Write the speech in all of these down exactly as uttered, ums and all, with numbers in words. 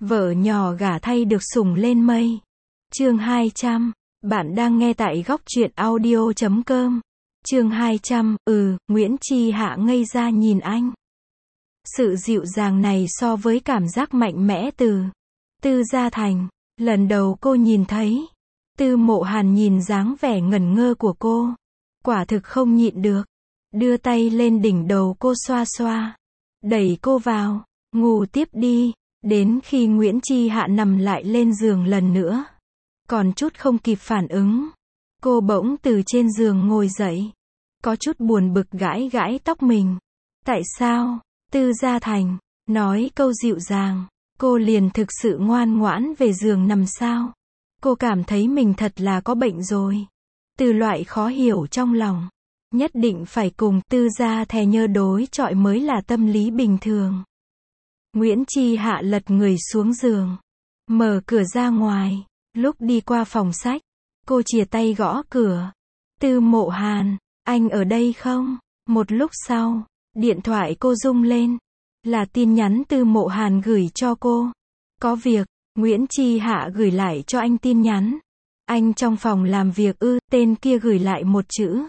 Vợ nhỏ gả thay được sủng lên mây. Chương hai trăm. Bạn đang nghe tại góc truyện audio chấm com. Chương hai trăm. Ừ, Nguyễn Chi Hạ ngây ra nhìn anh. Sự dịu dàng này so với cảm giác mạnh mẽ từ Tư Gia Thành, lần đầu cô nhìn thấy. Tư Mộ Hàn nhìn dáng vẻ ngẩn ngơ của cô, quả thực không nhịn được, đưa tay lên đỉnh đầu cô xoa xoa, đẩy cô vào, ngủ tiếp đi. Đến khi Nguyễn Chi Hạ nằm lại lên giường lần nữa, còn chút không kịp phản ứng, cô bỗng từ trên giường ngồi dậy, có chút buồn bực gãi gãi tóc mình. Tại sao? Tư Gia Thành nói câu dịu dàng, cô liền thực sự ngoan ngoãn về giường nằm sao? Cô cảm thấy mình thật là có bệnh rồi. Từ loại khó hiểu trong lòng, nhất định phải cùng Tư Gia Thè nhơ đối chọi mới là tâm lý bình thường. Nguyễn Chi Hạ lật người xuống giường, mở cửa ra ngoài. Lúc đi qua phòng sách, cô chìa tay gõ cửa. Tư Mộ Hàn, anh ở đây không? Một lúc sau, điện thoại cô rung lên. Là tin nhắn Tư Mộ Hàn gửi cho cô. Có việc. Nguyễn Chi Hạ gửi lại cho anh tin nhắn. Anh trong phòng làm việc ư? Tên kia gửi lại một chữ.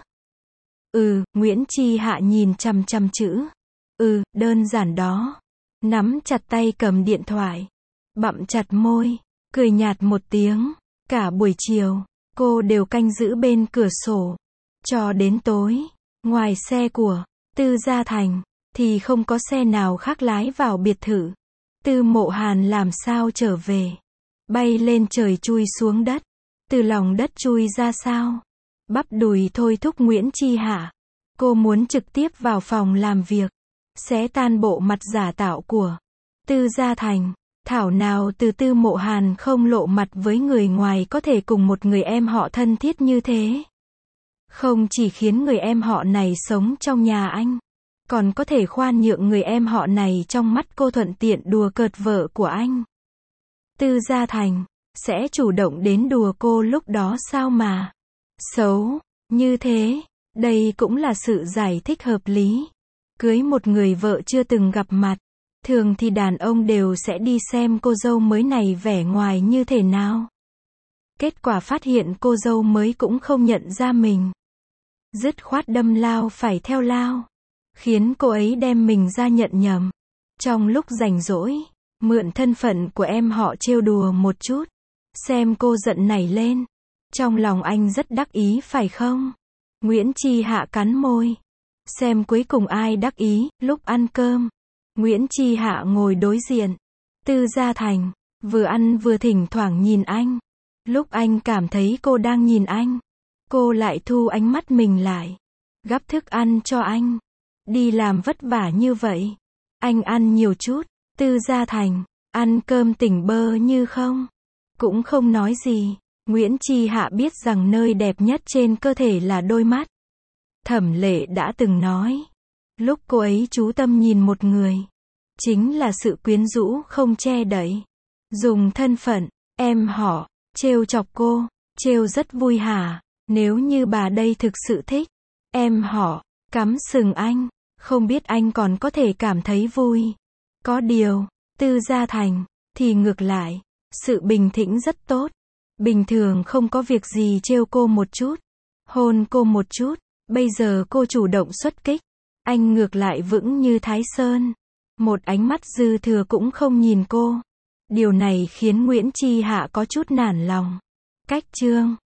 Ừ, Nguyễn Chi Hạ nhìn chằm chằm chữ. Ừ, đơn giản đó. Nắm chặt tay cầm điện thoại, bặm chặt môi, cười nhạt một tiếng. Cả buổi chiều, cô đều canh giữ bên cửa sổ. Cho đến tối, ngoài xe của Tư Gia Thành, thì không có xe nào khác lái vào biệt thự. Tư Mộ Hàn làm sao trở về? Bay lên trời chui xuống đất. Từ lòng đất chui ra sao? Bắp đùi thôi thúc Nguyễn Chi Hạ. Cô muốn trực tiếp vào phòng làm việc, xé tan bộ mặt giả tạo của Tư Gia Thành. Thảo nào từ Tư Mộ Hàn không lộ mặt với người ngoài có thể cùng một người em họ thân thiết như thế. Không chỉ khiến người em họ này sống trong nhà anh, còn có thể khoan nhượng người em họ này trong mắt cô thuận tiện đùa cợt vợ của anh. Tư Gia Thành sẽ chủ động đến đùa cô lúc đó sao mà xấu như thế? Đây cũng là sự giải thích hợp lý. Cưới một người vợ chưa từng gặp mặt, thường thì đàn ông đều sẽ đi xem cô dâu mới này vẻ ngoài như thế nào. Kết quả phát hiện cô dâu mới cũng không nhận ra mình, dứt khoát đâm lao phải theo lao, khiến cô ấy đem mình ra nhận nhầm. Trong lúc rảnh rỗi, mượn thân phận của em họ trêu đùa một chút, xem cô giận nảy lên. Trong lòng anh rất đắc ý phải không? Nguyễn Chi Hạ cắn môi. Xem cuối cùng ai đắc ý. Lúc ăn cơm, Nguyễn Chi Hạ ngồi đối diện Tư Gia Thành, vừa ăn vừa thỉnh thoảng nhìn anh. Lúc anh cảm thấy cô đang nhìn anh, cô lại thu ánh mắt mình lại, gắp thức ăn cho anh. Đi làm vất vả như vậy, anh ăn nhiều chút. Tư Gia Thành ăn cơm tỉnh bơ như không, cũng không nói gì. Nguyễn Chi Hạ biết rằng nơi đẹp nhất trên cơ thể là đôi mắt. Thẩm Lệ đã từng nói, lúc cô ấy chú tâm nhìn một người, chính là sự quyến rũ không che đậy. Dùng thân phận em họ trêu chọc cô, trêu rất vui hả? Nếu như bà đây thực sự thích em họ cắm sừng anh, không biết anh còn có thể cảm thấy vui. Có điều, Tư Gia Thành thì ngược lại, sự bình tĩnh rất tốt. Bình thường không có việc gì trêu cô một chút, hôn cô một chút. Bây giờ cô chủ động xuất kích, anh ngược lại vững như Thái Sơn, một ánh mắt dư thừa cũng không nhìn cô. Điều này khiến Nguyễn Chi Hạ có chút nản lòng. Cách chương